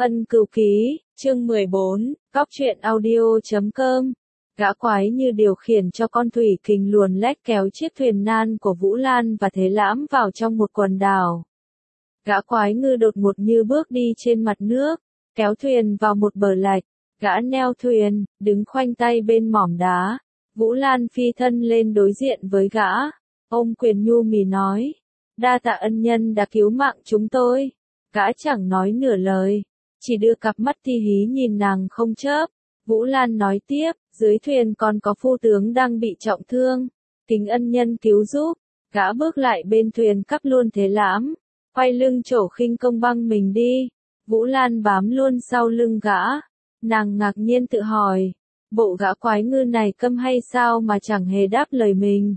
Ân Cửu Ký, chương 14, Cóc truyện audio.com. Gã quái như điều khiển cho con thủy kình luồn lách kéo chiếc thuyền nan của Vũ Lan và Thế Lãm vào trong một quần đảo. Gã quái ngư đột ngột như bước đi trên mặt nước, kéo thuyền vào một bờ lạch. Gã neo thuyền, đứng khoanh tay bên mỏm đá. Vũ Lan phi thân lên đối diện với gã. Ông quyền nhu mì nói, đa tạ ân nhân đã cứu mạng chúng tôi. Gã chẳng nói nửa lời, chỉ đưa cặp mắt ti hí nhìn nàng không chớp. Vũ Lan nói tiếp, dưới thuyền còn có phu tướng đang bị trọng thương, kính ân nhân cứu giúp. Gã bước lại bên thuyền cắp luôn Thế Lãm, quay lưng trổ khinh công băng mình đi. Vũ Lan bám luôn sau lưng gã. Nàng ngạc nhiên tự hỏi, bộ gã quái ngư này câm hay sao mà chẳng hề đáp lời mình.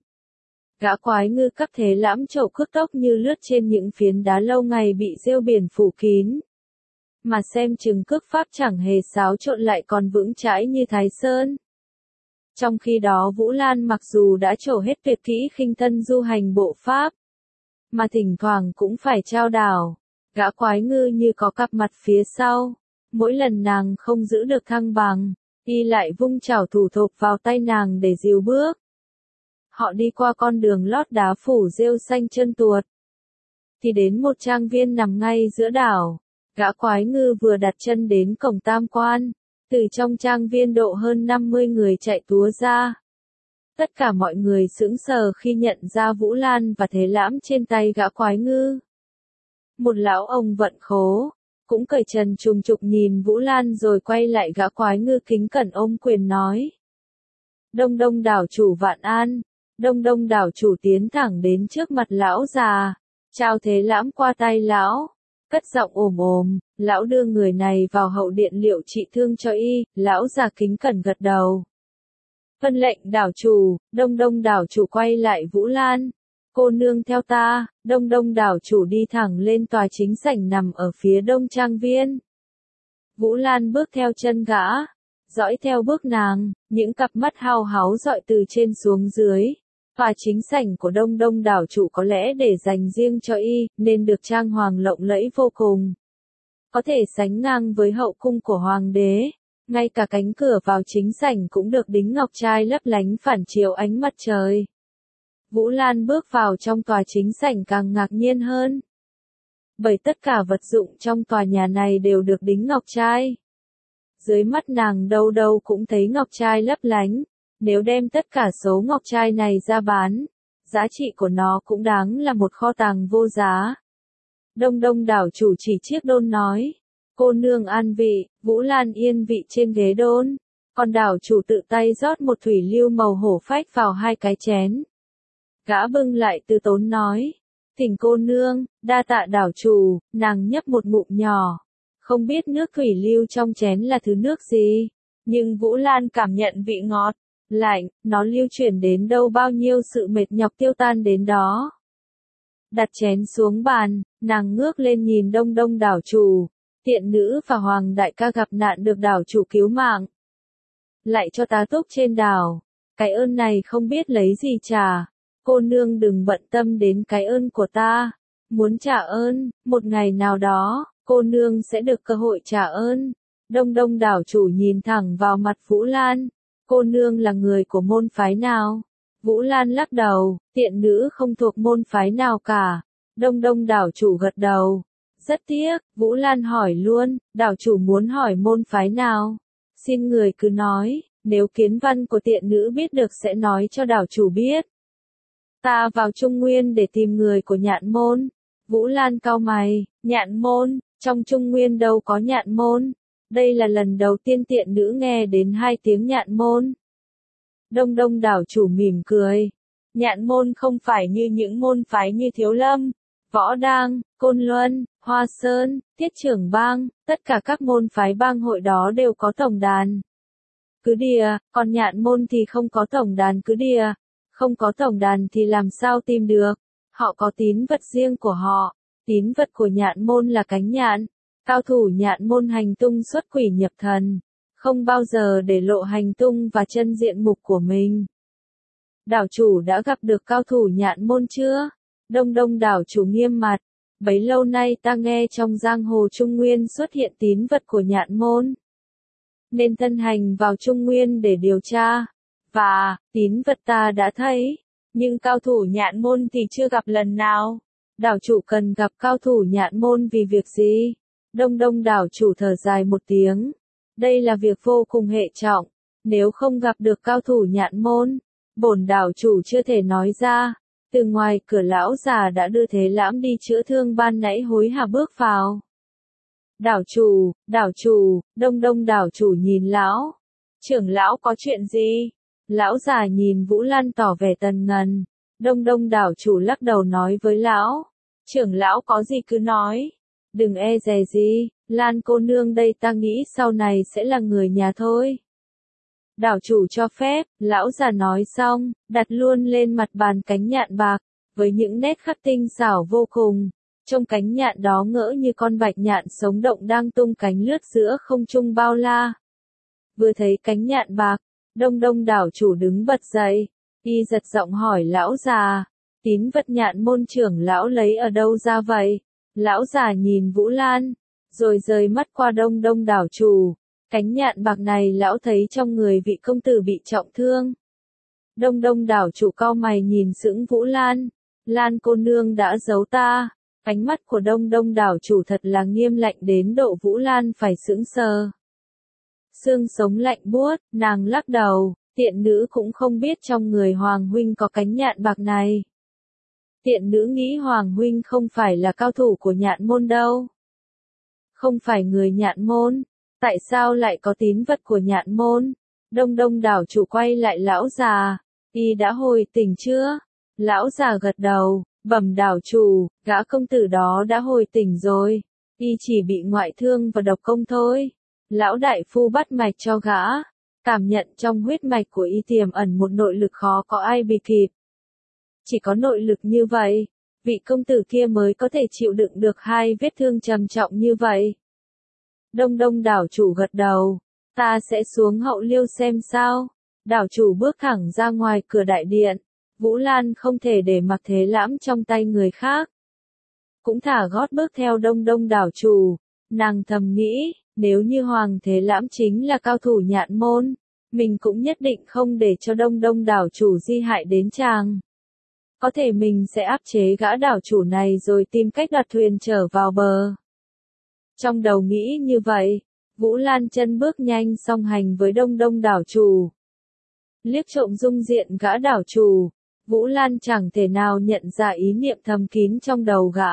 Gã quái ngư cắp Thế Lãm trổ cước tốc như lướt trên những phiến đá lâu ngày bị rêu biển phủ kín. Mà xem chừng cước pháp chẳng hề xáo trộn lại còn vững chãi như Thái Sơn. Trong khi đó Vũ Lan mặc dù đã trổ hết tuyệt kỹ khinh thân du hành bộ pháp, mà thỉnh thoảng cũng phải trao đảo. Gã quái ngư như có cặp mặt phía sau. Mỗi lần nàng không giữ được thăng bằng, y lại vung chảo thủ thộp vào tay nàng để dìu bước. Họ đi qua con đường lót đá phủ rêu xanh trơn tuột, thì đến một trang viên nằm ngay giữa đảo. Gã quái ngư vừa đặt chân đến cổng tam quan, từ trong trang viên độ hơn 50 người chạy túa ra. Tất cả mọi người sững sờ khi nhận ra Vũ Lan và Thế Lãm trên tay gã quái ngư. Một lão ông vận khố, cũng cởi trần trùng trục nhìn Vũ Lan rồi quay lại gã quái ngư kính cẩn ôm quyền nói. Đông Đông đảo chủ vạn an. Đông Đông đảo chủ tiến thẳng đến trước mặt lão già, trao Thế Lãm qua tay lão, cất giọng ồm ồm. Lão đưa người này vào hậu điện liệu trị thương cho y. Lão già kính cẩn gật đầu. Vân lệnh đảo chủ. Đông Đông đảo chủ quay lại Vũ Lan. Cô nương theo ta. Đông Đông đảo chủ đi thẳng lên tòa chính sảnh nằm ở phía đông trang viên. Vũ Lan bước theo chân gã, dõi theo bước nàng, những cặp mắt hao háo dọi từ trên xuống dưới. Tòa chính sảnh của Đông Đông đảo chủ có lẽ để dành riêng cho y, nên được trang hoàng lộng lẫy vô cùng. Có thể sánh ngang với hậu cung của hoàng đế. Ngay cả cánh cửa vào chính sảnh cũng được đính ngọc trai lấp lánh phản chiếu ánh mặt trời. Vũ Lan bước vào trong tòa chính sảnh càng ngạc nhiên hơn. Bởi tất cả vật dụng trong tòa nhà này đều được đính ngọc trai. Dưới mắt nàng đâu đâu cũng thấy ngọc trai lấp lánh. Nếu đem tất cả số ngọc trai này ra bán, giá trị của nó cũng đáng là một kho tàng vô giá. Đông Đông đảo chủ chỉ chiếc đôn nói. Cô nương an vị. Vũ Lan yên vị trên ghế đôn. Còn đảo chủ tự tay rót một thủy lưu màu hổ phách vào hai cái chén. Gã bưng lại từ tốn nói. Thỉnh cô nương, đa tạ đảo chủ. Nàng nhấp một ngụm nhỏ. Không biết nước thủy lưu trong chén là thứ nước gì. Nhưng Vũ Lan cảm nhận vị ngọt, lạnh, nó lưu chuyển đến đâu bao nhiêu sự mệt nhọc tiêu tan đến đó. Đặt chén xuống bàn, nàng ngước lên nhìn Đông Đông đảo chủ. Tiện nữ và hoàng đại ca gặp nạn được đảo chủ cứu mạng. Lại cho tá túc trên đảo. Cái ơn này không biết lấy gì trả. Cô nương đừng bận tâm đến cái ơn của ta. Muốn trả ơn, một ngày nào đó, cô nương sẽ được cơ hội trả ơn. Đông Đông đảo chủ nhìn thẳng vào mặt Vũ Lan. Cô nương là người của môn phái nào? Vũ Lan lắc đầu, tiện nữ không thuộc môn phái nào cả. Đông Đông đảo chủ gật đầu. Rất tiếc, Vũ Lan hỏi luôn, đảo chủ muốn hỏi môn phái nào? Xin người cứ nói, nếu kiến văn của tiện nữ biết được sẽ nói cho đảo chủ biết. Ta vào Trung Nguyên để tìm người của Nhạn môn. Vũ Lan cau mày, Nhạn môn, trong Trung Nguyên đâu có Nhạn môn. Đây là lần đầu tiên tiện nữ nghe đến hai tiếng Nhạn môn. Đông Đông đảo chủ mỉm cười. Nhạn môn không phải như những môn phái như Thiếu Lâm, Võ Đang, Côn Luân, Hoa Sơn, Tiết Trưởng Bang. Tất cả các môn phái bang hội đó đều có tổng đàn cứ đìa, còn Nhạn môn thì không có tổng đàn cứ đìa. Không có tổng đàn thì làm sao tìm được. Họ có tín vật riêng của họ. Tín vật của Nhạn môn là cánh nhạn. Cao thủ Nhạn môn hành tung xuất quỷ nhập thần, không bao giờ để lộ hành tung và chân diện mục của mình. Đảo chủ đã gặp được cao thủ Nhạn môn chưa? Đông Đông đảo chủ nghiêm mặt. Bấy lâu nay ta nghe trong giang hồ Trung Nguyên xuất hiện tín vật của Nhạn môn, nên thân hành vào Trung Nguyên để điều tra, và tín vật ta đã thấy, nhưng cao thủ Nhạn môn thì chưa gặp lần nào. Đảo chủ cần gặp cao thủ Nhạn môn vì việc gì? Đông Đông đảo chủ thở dài một tiếng. Đây là việc vô cùng hệ trọng, nếu không gặp được cao thủ Nhạn môn, bổn đảo chủ chưa thể nói ra. Từ ngoài cửa lão già đã đưa Thế Lãm đi chữa thương ban nãy hối hả bước vào. Đảo chủ, Đông Đông đảo chủ nhìn lão. Trưởng lão có chuyện gì? Lão già nhìn Vũ Lan tỏ vẻ tần ngần. Đông Đông đảo chủ lắc đầu nói với lão. Trưởng lão có gì cứ nói. Đừng e dè gì, Lan cô nương đây ta nghĩ sau này sẽ là người nhà thôi. Đảo chủ cho phép, lão già nói xong, đặt luôn lên mặt bàn cánh nhạn bạc, với những nét khắc tinh xảo vô cùng. Trong cánh nhạn đó ngỡ như con bạch nhạn sống động đang tung cánh lướt giữa không trung bao la. Vừa thấy cánh nhạn bạc, Đông Đông đảo chủ đứng bật dậy, y giật giọng hỏi lão già, tín vật Nhạn môn trưởng lão lấy ở đâu ra vậy? Lão già nhìn Vũ Lan, rồi rời mắt qua Đông Đông đảo chủ. Cánh nhạn bạc này lão thấy trong người vị công tử bị trọng thương. Đông Đông đảo chủ cau mày nhìn sững Vũ Lan. Lan cô nương đã giấu ta. Ánh mắt của Đông Đông đảo chủ thật là nghiêm lạnh đến độ Vũ Lan phải sững sờ. Xương sống lạnh buốt, nàng lắc đầu, tiện nữ cũng không biết trong người Hoàng huynh có cánh nhạn bạc này. Tiện nữ nghĩ Hoàng huynh không phải là cao thủ của Nhạn môn đâu. Không phải người Nhạn môn. Tại sao lại có tín vật của Nhạn môn? Đông Đông đảo chủ quay lại lão già. Y đã hồi tỉnh chưa? Lão già gật đầu, bẩm đảo chủ, gã công tử đó đã hồi tỉnh rồi. Y chỉ bị ngoại thương và độc công thôi. Lão đại phu bắt mạch cho gã. Cảm nhận trong huyết mạch của y tiềm ẩn một nội lực khó có ai bì kịp. Chỉ có nội lực như vậy, vị công tử kia mới có thể chịu đựng được hai vết thương trầm trọng như vậy. Đông Đông đảo chủ gật đầu, ta sẽ xuống hậu liêu xem sao. Đảo chủ bước thẳng ra ngoài cửa đại điện. Vũ Lan không thể để mặc Thế Lãm trong tay người khác. Cũng thả gót bước theo Đông Đông đảo chủ. Nàng thầm nghĩ, nếu như Hoàng Thế Lãm chính là cao thủ Nhạn môn, mình cũng nhất định không để cho Đông Đông đảo chủ di hại đến chàng. Có thể mình sẽ áp chế gã đảo chủ này rồi tìm cách đoạt thuyền trở vào bờ. Trong đầu nghĩ như vậy, Vũ Lan chân bước nhanh song hành với Đông Đông đảo chủ. Liếc trộm dung diện gã đảo chủ, Vũ Lan chẳng thể nào nhận ra ý niệm thầm kín trong đầu gã.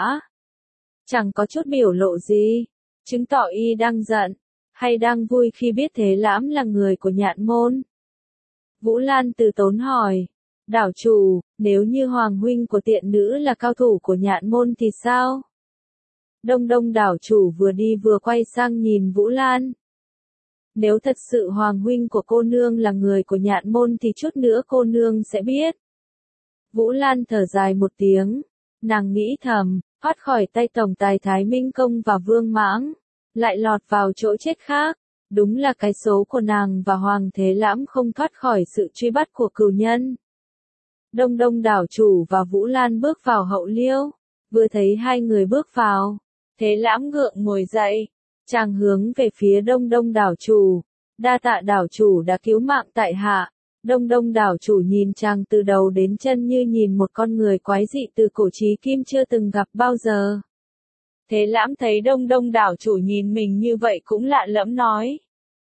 Chẳng có chút biểu lộ gì, chứng tỏ y đang giận, hay đang vui khi biết Thế Lãm là người của Nhạn môn. Vũ Lan từ tốn hỏi, đảo chủ, nếu như Hoàng huynh của tiện nữ là cao thủ của Nhạn môn thì sao? Đông Đông đảo chủ vừa đi vừa quay sang nhìn Vũ Lan. Nếu thật sự Hoàng huynh của cô nương là người của Nhạn môn thì chút nữa cô nương sẽ biết. Vũ Lan thở dài một tiếng, nàng nghĩ thầm, thoát khỏi tay tổng tài Thái Minh Công và Vương Mãng, lại lọt vào chỗ chết khác. Đúng là cái số của nàng và Hoàng Thế Lãm không thoát khỏi sự truy bắt của cửu nhân. Đông Đông đảo chủ và Vũ Lan bước vào hậu liêu. Vừa thấy hai người bước vào, Thế Lãm gượng ngồi dậy, chàng hướng về phía Đông Đông đảo chủ. Đa tạ đảo chủ đã cứu mạng tại hạ. Đông Đông đảo chủ nhìn chàng từ đầu đến chân như nhìn một con người quái dị từ cổ chí kim chưa từng gặp bao giờ. Thế Lãm thấy Đông Đông đảo chủ nhìn mình như vậy cũng lạ lẫm nói.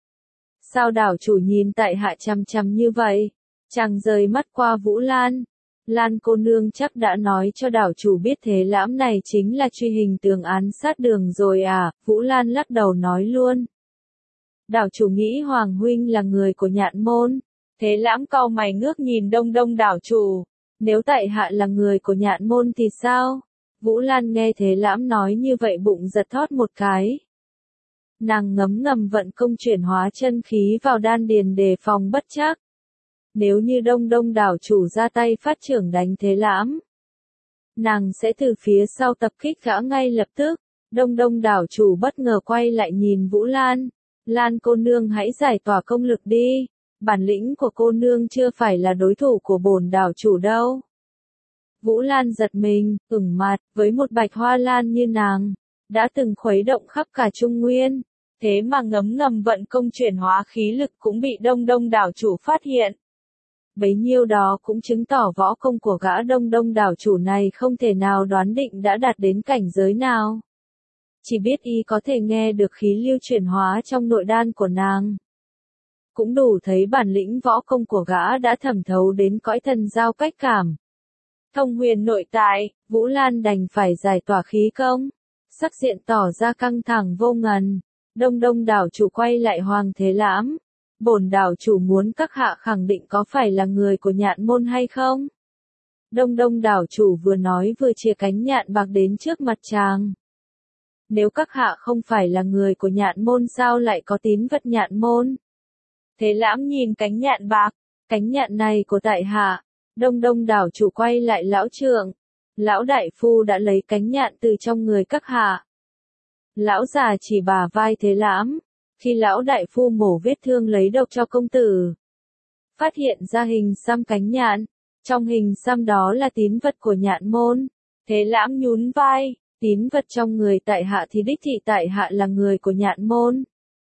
Sao đảo chủ nhìn tại hạ chằm chằm như vậy? Chàng rời mắt qua Vũ Lan. Lan cô nương chắc đã nói cho đảo chủ biết Thế Lãm này chính là truy hình tường án sát đường rồi à? Vũ Lan lắc đầu nói luôn. Đảo chủ nghĩ Hoàng huynh là người của Nhạn môn. Thế Lãm cau mày ngước nhìn Đông Đông đảo chủ. Nếu tại hạ là người của Nhạn môn thì sao? Vũ Lan nghe Thế Lãm nói như vậy bụng giật thót một cái. Nàng ngấm ngầm vận công chuyển hóa chân khí vào đan điền đề phòng bất trắc. Nếu như Đông Đông đảo chủ ra tay phát trưởng đánh Thế Lãm, nàng sẽ từ phía sau tập kích gã ngay lập tức. Đông Đông đảo chủ bất ngờ quay lại nhìn Vũ Lan. Lan cô nương hãy giải tỏa công lực đi. Bản lĩnh của cô nương chưa phải là đối thủ của bổn đảo chủ đâu. Vũ Lan giật mình, ửng mặt, với một Bạch Hoa Lan như nàng, đã từng khuấy động khắp cả Trung Nguyên. Thế mà ngấm ngầm vận công chuyển hóa khí lực cũng bị Đông Đông đảo chủ phát hiện. Bấy nhiêu đó cũng chứng tỏ võ công của gã Đông Đông đảo chủ này không thể nào đoán định đã đạt đến cảnh giới nào. Chỉ biết y có thể nghe được khí lưu chuyển hóa trong nội đan của nàng. Cũng đủ thấy bản lĩnh võ công của gã đã thẩm thấu đến cõi thần giao cách cảm. Thông huyền nội tại, Vũ Lan đành phải giải tỏa khí công. Sắc diện tỏ ra căng thẳng vô ngần. Đông Đông đảo chủ quay lại Hoàng Thế Lãm. Bổn đảo chủ muốn các hạ khẳng định có phải là người của Nhạn môn hay không? Đông Đông đảo chủ vừa nói vừa chìa cánh nhạn bạc đến trước mặt chàng. Nếu các hạ không phải là người của Nhạn môn sao lại có tín vật Nhạn môn? Thế Lãm nhìn cánh nhạn bạc, cánh nhạn này của tại hạ. Đông Đông đảo chủ quay lại lão trượng. Lão đại phu đã lấy cánh nhạn từ trong người các hạ. Lão già chỉ bả vai Thế Lãm. Khi lão đại phu mổ vết thương lấy độc cho công tử, phát hiện ra hình xăm cánh nhạn. Trong hình xăm đó là tín vật của Nhạn môn. Thế Lãm nhún vai, tín vật trong người tại hạ thì đích thị tại hạ là người của Nhạn môn.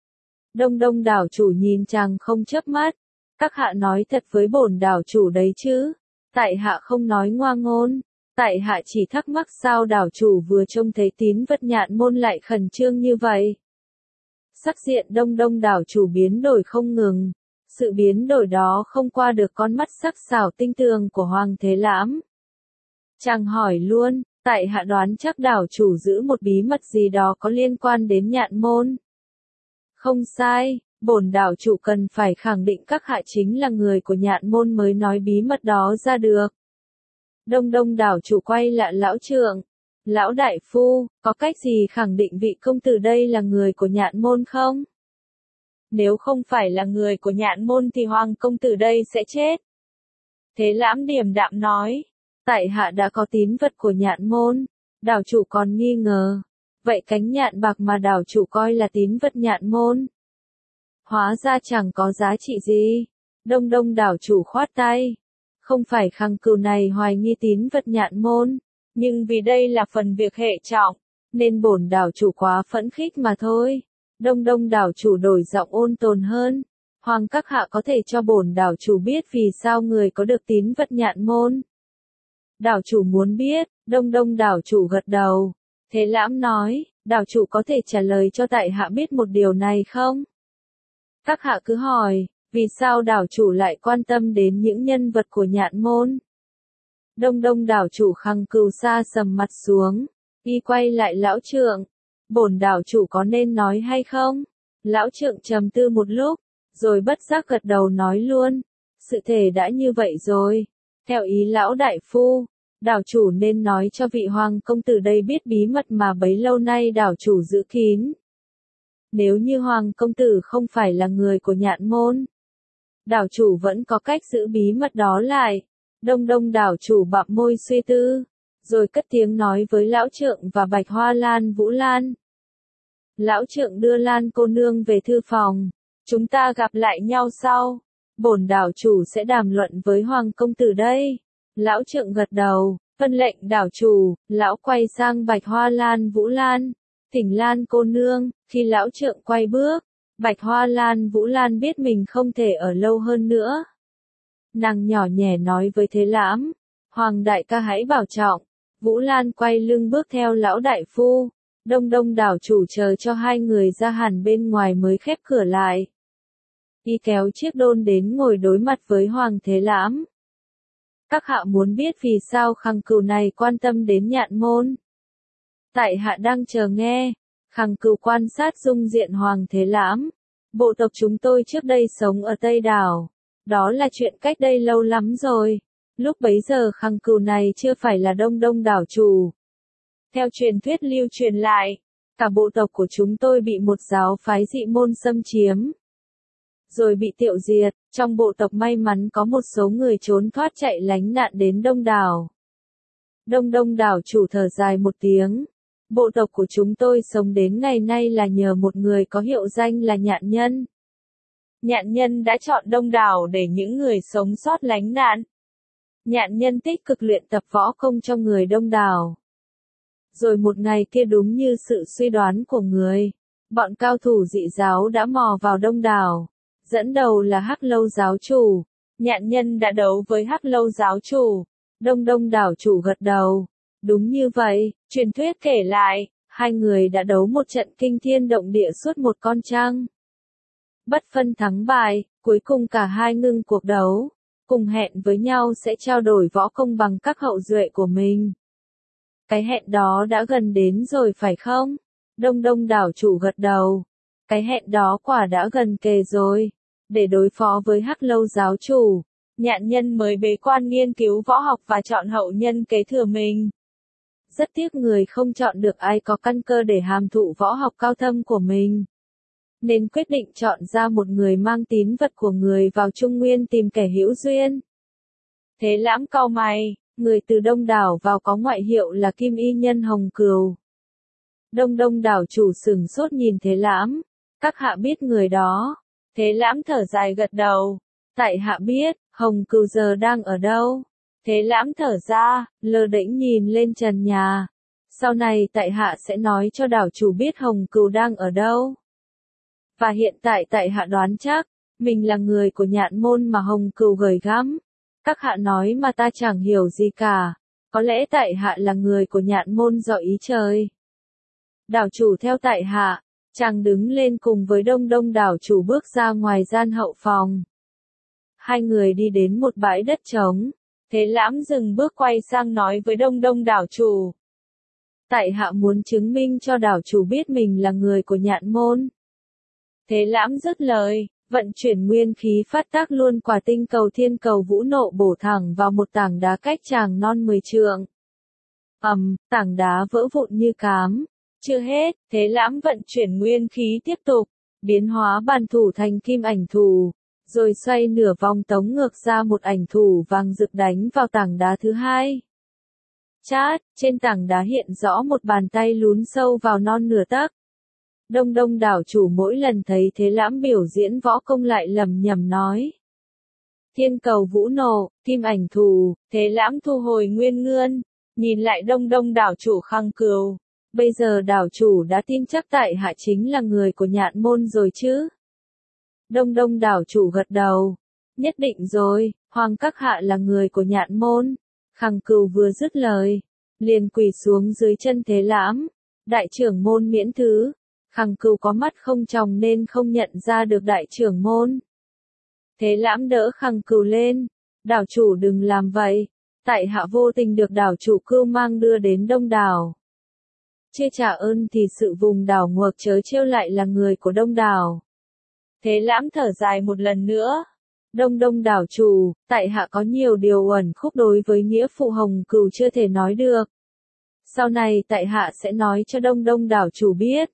Đông Đông đảo chủ nhìn chàng không chớp mắt. Các hạ nói thật với bổn đảo chủ đấy chứ? Tại hạ không nói ngoa ngôn. Tại hạ chỉ thắc mắc sao đảo chủ vừa trông thấy tín vật Nhạn môn lại khẩn trương như vậy. Sắc diện Đông Đông đảo chủ biến đổi không ngừng. Sự biến đổi đó không qua được con mắt sắc sảo tinh tường của Hoàng Thế Lãm. Chàng hỏi luôn, tại hạ đoán chắc đảo chủ giữ một bí mật gì đó có liên quan đến Nhạn môn. Không sai, bổn đảo chủ cần phải khẳng định các hạ chính là người của Nhạn môn mới nói bí mật đó ra được. Đông Đông đảo chủ quay lại lão trượng. Lão đại phu, có cách gì khẳng định vị công tử đây là người của Nhạn môn không? Nếu không phải là người của Nhạn môn thì Hoàng công tử đây sẽ chết. Thế Lãm điềm đạm nói, tại hạ đã có tín vật của Nhạn môn, đảo chủ còn nghi ngờ. Vậy cánh nhạn bạc mà đảo chủ coi là tín vật Nhạn môn, hóa ra chẳng có giá trị gì. Đông Đông đảo chủ khoát tay. Không phải Khang Cửu này hoài nghi tín vật Nhạn môn, nhưng vì đây là phần việc hệ trọng, nên bổn đảo chủ quá phẫn khích mà thôi. Đông Đông đảo chủ đổi giọng ôn tồn hơn. Hoàng các hạ có thể cho bổn đảo chủ biết vì sao người có được tín vật Nhạn môn? Đảo chủ muốn biết. Đông Đông đảo chủ gật đầu. Thế Lãm nói, đảo chủ có thể trả lời cho tại hạ biết một điều này không? Các hạ cứ hỏi, vì sao đảo chủ lại quan tâm đến những nhân vật của Nhạn môn? Đông Đông đảo chủ Khang Cửu sa sầm mặt xuống, y quay lại lão trượng. Bổn đảo chủ có nên nói hay không? Lão trượng trầm tư một lúc, rồi bất giác gật đầu nói luôn. Sự thể đã như vậy rồi. Theo ý lão đại phu, đảo chủ nên nói cho vị Hoàng công tử đây biết bí mật mà bấy lâu nay đảo chủ giữ kín. Nếu như Hoàng công tử không phải là người của Nhạn môn, đảo chủ vẫn có cách giữ bí mật đó lại. Đông Đông đảo chủ bặm môi suy tư, rồi cất tiếng nói với lão trượng và Bạch Hoa Lan Vũ Lan. Lão trượng đưa Lan cô nương về thư phòng, chúng ta gặp lại nhau sau. Bổn đảo chủ sẽ đàm luận với Hoàng công tử đây. Lão trượng gật đầu, vâng lệnh đảo chủ. Lão quay sang Bạch Hoa Lan Vũ Lan, thỉnh Lan cô nương. Khi lão trượng quay bước, Bạch Hoa Lan Vũ Lan biết mình không thể ở lâu hơn nữa. Nàng nhỏ nhẹ nói với Thế Lãm, Hoàng đại ca hãy bảo trọng. Vũ Lan quay lưng bước theo lão đại phu. Đông Đông đảo chủ chờ cho hai người ra hẳn bên ngoài mới khép cửa lại. Y kéo chiếc đôn đến ngồi đối mặt với Hoàng Thế Lãm. Các hạ muốn biết vì sao Khang Cửu này quan tâm đến Nhạn môn? Tại hạ đang chờ nghe. Khang Cửu quan sát dung diện Hoàng Thế Lãm. Bộ tộc chúng tôi trước đây sống ở Tây Đảo. Đó là chuyện cách đây lâu lắm rồi. Lúc bấy giờ Khang Cửu này chưa phải là Đông Đông đảo chủ. Theo truyền thuyết lưu truyền lại, cả bộ tộc của chúng tôi bị một giáo phái dị môn xâm chiếm, rồi bị tiêu diệt. Trong bộ tộc may mắn có một số người trốn thoát chạy lánh nạn đến Đông Đảo. Đông Đông đảo chủ thở dài một tiếng. Bộ tộc của chúng tôi sống đến ngày nay là nhờ một người có hiệu danh là Nhạn Nhân. Nhạn Nhân đã chọn Đông Đảo để những người sống sót lánh nạn. Nhạn nhân tích cực luyện tập võ công cho người đông đảo. Rồi một ngày kia đúng như sự suy đoán của người, bọn cao thủ dị giáo đã mò vào đông đảo. Dẫn đầu là Hắc Lâu giáo chủ. Nhạn nhân đã đấu với Hắc Lâu giáo chủ. Đông đảo chủ gật đầu. Đúng như vậy, truyền thuyết kể lại, hai người đã đấu một trận kinh thiên động địa suốt một con trăng. Bất phân thắng bại, cuối cùng cả hai ngưng cuộc đấu, cùng hẹn với nhau sẽ trao đổi võ công bằng các hậu duệ của mình. Cái hẹn đó đã gần đến rồi phải không? Đông đảo chủ gật đầu. Cái hẹn đó quả đã gần kề rồi. Để đối phó với Hắc Lâu giáo chủ, Nhạn nhân mới bế quan nghiên cứu võ học và chọn hậu nhân kế thừa mình. Rất tiếc người không chọn được ai có căn cơ để hàm thụ võ học cao thâm của mình. Nên quyết định chọn ra một người mang tín vật của người vào Trung Nguyên tìm kẻ hữu duyên. Thế Lãm cau mày, người từ đông đảo vào có ngoại hiệu là Kim Y Nhân Hồng Cừu. Đông đảo chủ sửng sốt nhìn Thế Lãm, các hạ biết người đó. Thế Lãm thở dài gật đầu, tại hạ biết, Hồng Cừu giờ đang ở đâu? Thế Lãm thở ra, lơ đễnh nhìn lên trần nhà. Sau này tại hạ sẽ nói cho đảo chủ biết Hồng Cừu đang ở đâu. Và hiện tại tại hạ đoán chắc, mình là người của Nhạn môn mà Hồng Cừu gửi gắm. Các hạ nói mà ta chẳng hiểu gì cả, có lẽ tại hạ là người của Nhạn môn do ý trời. Đảo chủ theo tại hạ, chàng đứng lên cùng với đông đảo chủ bước ra ngoài gian hậu phòng. Hai người đi đến một bãi đất trống, Thế Lãm dừng bước quay sang nói với đông đảo chủ. Tại hạ muốn chứng minh cho đảo chủ biết mình là người của Nhạn môn. Thế Lãm dứt lời, vận chuyển nguyên khí phát tác luôn quả tinh cầu thiên cầu vũ nộ bổ thẳng vào một tảng đá cách chàng non 10 trượng. Tảng đá vỡ vụn như cám. Chưa hết, Thế Lãm vận chuyển nguyên khí tiếp tục, biến hóa bàn thủ thành kim ảnh thủ, rồi xoay nửa vòng tống ngược ra một ảnh thủ vàng rực đánh vào tảng đá thứ hai. Chát, trên tảng đá hiện rõ một bàn tay lún sâu vào non nửa tấc. Đông đảo chủ mỗi lần thấy Thế Lãm biểu diễn võ công lại lẩm nhẩm nói. Thiên cầu vũ nộ, kim ảnh thủ, Thế Lãm thu hồi nguyên ngươn, nhìn lại đông đảo chủ Khang Cừu. Bây giờ đảo chủ đã tin chắc tại hạ chính là người của Nhạn môn rồi chứ? Đông đảo chủ gật đầu. Nhất định rồi, Hoàng các hạ là người của Nhạn môn. Khang Cừu vừa dứt lời, liền quỳ xuống dưới chân Thế Lãm. Đại trưởng môn miễn thứ. Khang Cừu có mắt không tròng nên không nhận ra được đại trưởng môn. Thế Lãm đỡ Khang Cừu lên. Đảo chủ đừng làm vậy. Tại hạ vô tình được đảo chủ cưu mang đưa đến đông đảo. Chưa trả ơn thì sự vùng đảo nguộc chớ trêu lại là người của đông đảo. Thế Lãm thở dài một lần nữa. Đông đảo chủ, tại hạ có nhiều điều uẩn khúc đối với nghĩa phụ Hồng Cừu chưa thể nói được. Sau này tại hạ sẽ nói cho đông đảo chủ biết.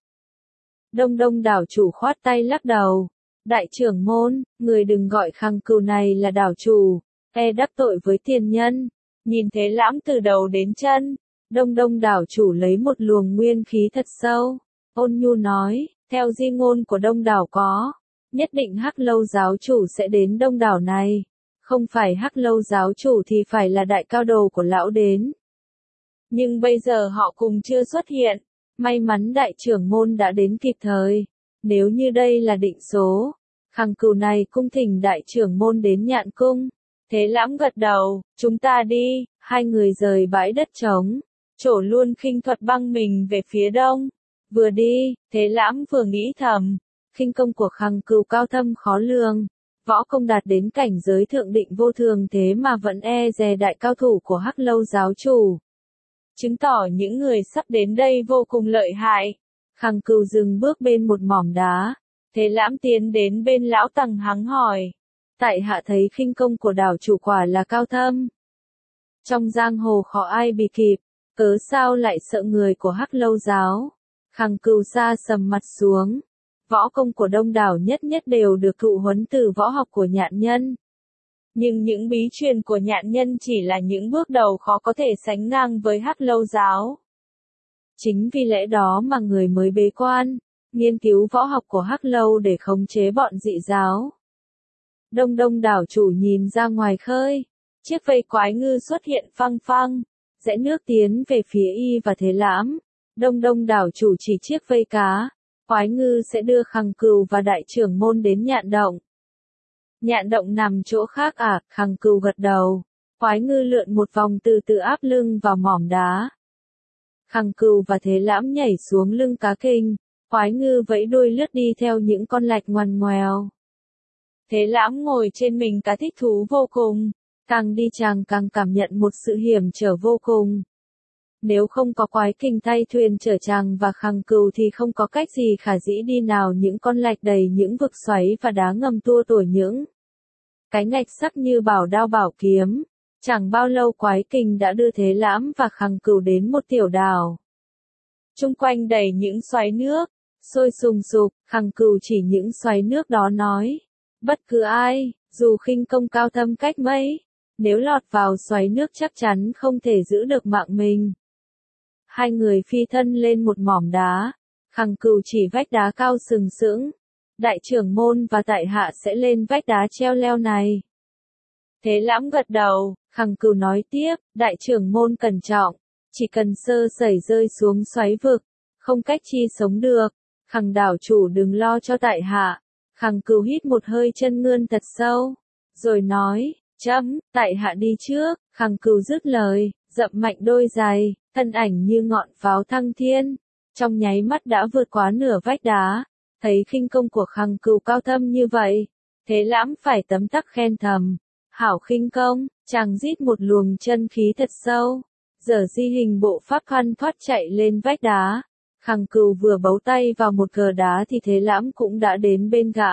Đông đảo chủ khoát tay lắc đầu. Đại trưởng môn, người đừng gọi Khang Cừu này là đảo chủ, đắc tội với tiền nhân. Nhìn Thế Lãm từ đầu đến chân, đông đảo chủ lấy một luồng nguyên khí thật sâu, ôn nhu nói, theo di ngôn của đông đảo có, nhất định Hắc Lâu giáo chủ sẽ đến đông đảo này, không phải Hắc Lâu giáo chủ thì phải là đại cao đồ của lão đến. Nhưng bây giờ họ cùng chưa xuất hiện, may mắn đại trưởng môn đã đến kịp thời, nếu như đây là định số, Khang Cừu này cung thỉnh đại trưởng môn đến Nhạn cung. Thế Lãm gật đầu, chúng ta đi, hai người rời bãi đất trống. Trổ luôn khinh thuật băng mình về phía đông. Vừa đi, Thế Lãm vừa nghĩ thầm. Khinh công của Khang Cừu cao thâm khó lường. Võ công đạt đến cảnh giới thượng định vô thường thế mà vẫn dè đại cao thủ của Hắc Lâu giáo chủ. Chứng tỏ những người sắp đến đây vô cùng lợi hại. Khang Cừu dừng bước bên một mỏm đá. Thế Lãm tiến đến bên lão Tằng hắng hỏi. Tại hạ thấy khinh công của đảo chủ quả là cao thâm. Trong giang hồ khó ai bì kịp. Cớ sao lại sợ người của Hắc Lâu giáo? Khang Cừu sa sầm mặt xuống. Võ công của đông đảo nhất đều được thụ huấn từ võ học của Nhạn nhân. Nhưng những bí truyền của Nhạn nhân chỉ là những bước đầu khó có thể sánh ngang với Hắc Lâu giáo. Chính vì lẽ đó mà người mới bế quan, nghiên cứu võ học của Hắc Lâu để khống chế bọn dị giáo. Đông đảo chủ nhìn ra ngoài khơi. Chiếc vây quái ngư xuất hiện phăng phăng, rẽ nước tiến về phía Y và Thế Lãm. Đông Đông đảo chủ chỉ chiếc vây cá, quái ngư sẽ đưa Khằng Cừu và đại trưởng môn đến nhạn động. Nhạn động nằm chỗ khác à? Khằng Cừu gật đầu. Quái ngư lượn một vòng từ từ áp lưng vào mỏm đá. Khằng Cừu và Thế Lãm nhảy xuống lưng cá kinh, quái ngư vẫy đuôi lướt đi theo những con lạch ngoằn ngoèo. Thế Lãm ngồi trên mình cá thích thú vô cùng, càng đi chàng càng cảm nhận một sự hiểm trở vô cùng. Nếu không có quái kinh thay thuyền chở chàng và Khằng Cừu thì không có cách gì khả dĩ đi nào những con lạch đầy những vực xoáy và đá ngầm tua tủa những cái ngạch sắc như bảo đao bảo kiếm. Chẳng bao lâu quái kinh đã đưa Thế Lãm và Khằng Cừu đến một tiểu đảo. Chung quanh đầy những xoáy nước, sôi sùng sục, Khằng Cừu chỉ những xoáy nước đó nói. Bất cứ ai, dù khinh công cao thâm cách mấy, nếu lọt vào xoáy nước chắc chắn không thể giữ được mạng mình. Hai người phi thân lên một mỏm đá, Khằng Cừu chỉ vách đá cao sừng sững. Đại trưởng môn và tại hạ sẽ lên vách đá treo leo này. Thế Lãm gật đầu, Khằng Cừu nói tiếp, đại trưởng môn cẩn trọng, chỉ cần sơ sẩy rơi xuống xoáy vực, không cách chi sống được. Khằng đảo chủ đừng lo cho tại hạ. Khằng Cừu hít một hơi chân ngươn thật sâu, rồi nói, tại hạ đi trước. Khằng Cừu dứt lời, dậm mạnh đôi giày, thân ảnh như ngọn pháo thăng thiên, trong nháy mắt đã vượt quá nửa vách đá. Thấy khinh công của Khằng Cừu cao thâm như vậy, Thế Lãm phải tấm tắc khen thầm. Hảo khinh công, chàng rít một luồng chân khí thật sâu, giờ di hình bộ pháp khoăn thoát chạy lên vách đá. Khằng Cừu vừa bấu tay vào một gờ đá thì Thế Lãm cũng đã đến bên gã.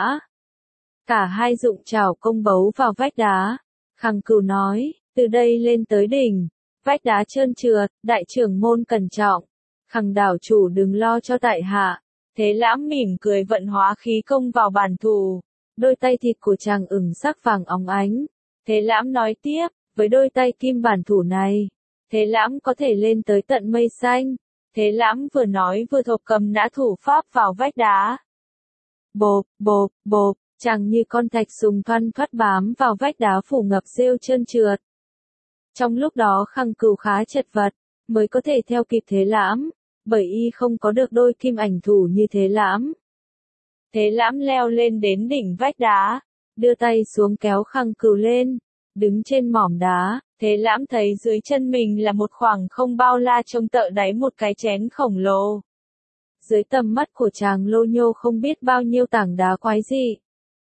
Cả hai dụng chảo công bấu vào vách đá. Khằng Cừu nói, từ đây lên tới đỉnh, vách đá trơn trượt, đại trưởng môn cẩn trọng. Khằng đảo chủ đừng lo cho tại hạ. Thế Lãm mỉm cười vận hóa khí công vào bản thủ. Đôi tay thịt của chàng ửng sắc vàng óng ánh. Thế Lãm nói tiếp, với đôi tay kim bản thủ này, Thế Lãm có thể lên tới tận mây xanh. Thế Lãm vừa nói vừa thộp cầm nã thủ pháp vào vách đá. Bộp, bộp, bộp, chàng như con thạch sùng thoăn thoắt bám vào vách đá phủ ngập rêu trơn trượt. Trong lúc đó Khằng Cừu khá chật vật, mới có thể theo kịp Thế Lãm, bởi y không có được đôi kim ảnh thủ như Thế Lãm. Thế Lãm leo lên đến đỉnh vách đá, đưa tay xuống kéo Khằng Cừu lên, đứng trên mỏm đá. Thế Lãm thấy dưới chân mình là một khoảng không bao la trông tợ đáy một cái chén khổng lồ. Dưới tầm mắt của chàng lô nhô không biết bao nhiêu tảng đá quái dị.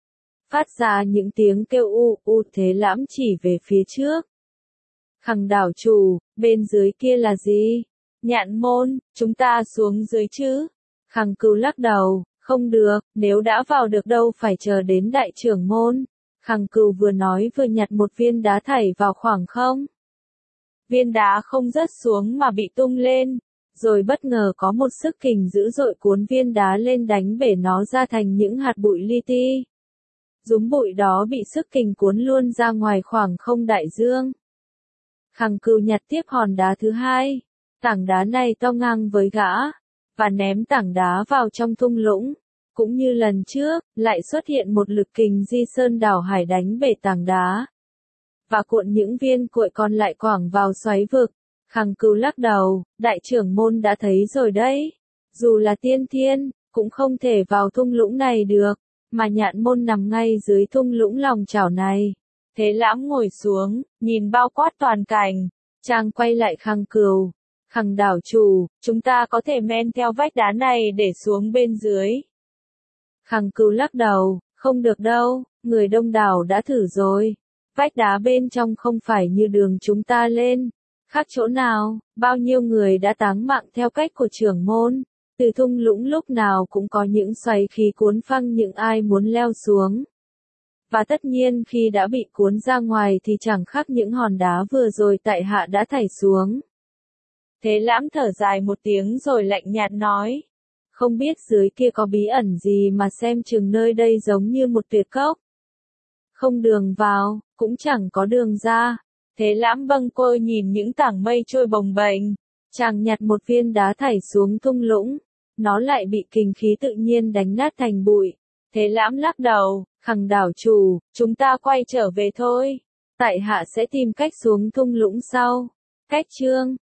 Phát ra những tiếng kêu u u. Thế Lãm chỉ về phía trước. Khằng đảo chủ, bên dưới kia là gì? Nhạn môn, chúng ta xuống dưới chứ? Khằng Cừu lắc đầu, không được, nếu đã vào được đâu phải chờ đến đại trưởng môn. Khằng Cừu vừa nói vừa nhặt một viên đá thảy vào khoảng không. Viên đá không rớt xuống mà bị tung lên, rồi bất ngờ có một sức kình dữ dội cuốn viên đá lên đánh bể nó ra thành những hạt bụi li ti. Dúm bụi đó bị sức kình cuốn luôn ra ngoài khoảng không đại dương. Khằng Cừu nhặt tiếp hòn đá thứ hai, tảng đá này to ngang với gã, và ném tảng đá vào trong thung lũng. Cũng như lần trước, lại xuất hiện một lực kình di sơn đảo hải đánh bể tảng đá, và cuộn những viên cuội còn lại quẳng vào xoáy vực. Khằng Cừu lắc đầu, đại trưởng môn đã thấy rồi đấy. Dù là tiên thiên, cũng không thể vào thung lũng này được, mà nhạn môn nằm ngay dưới thung lũng lòng chảo này. Thế Lãm ngồi xuống, nhìn bao quát toàn cảnh, chàng quay lại Khằng Cừu. Khằng đảo chủ, chúng ta có thể men theo vách đá này để xuống bên dưới. Khằng Cừu lắc đầu, không được đâu, người đông đảo đã thử rồi. Vách đá bên trong không phải như đường chúng ta lên. Khác chỗ nào, bao nhiêu người đã táng mạng theo cách của trưởng môn. Từ thung lũng lúc nào cũng có những xoáy khí cuốn phăng những ai muốn leo xuống. Và tất nhiên khi đã bị cuốn ra ngoài thì chẳng khác những hòn đá vừa rồi tại hạ đã thảy xuống. Thế Lãm thở dài một tiếng rồi lạnh nhạt nói. Không biết dưới kia có bí ẩn gì mà xem chừng nơi đây giống như một tuyệt cốc. Không đường vào, cũng chẳng có đường ra. Thế Lãm bâng quơ nhìn những tảng mây trôi bồng bềnh. Chàng nhặt một viên đá thảy xuống thung lũng. Nó lại bị kình khí tự nhiên đánh nát thành bụi. Thế Lãm lắc đầu, Khằng đảo chủ, chúng ta quay trở về thôi. Tại hạ sẽ tìm cách xuống thung lũng sau. Cách chương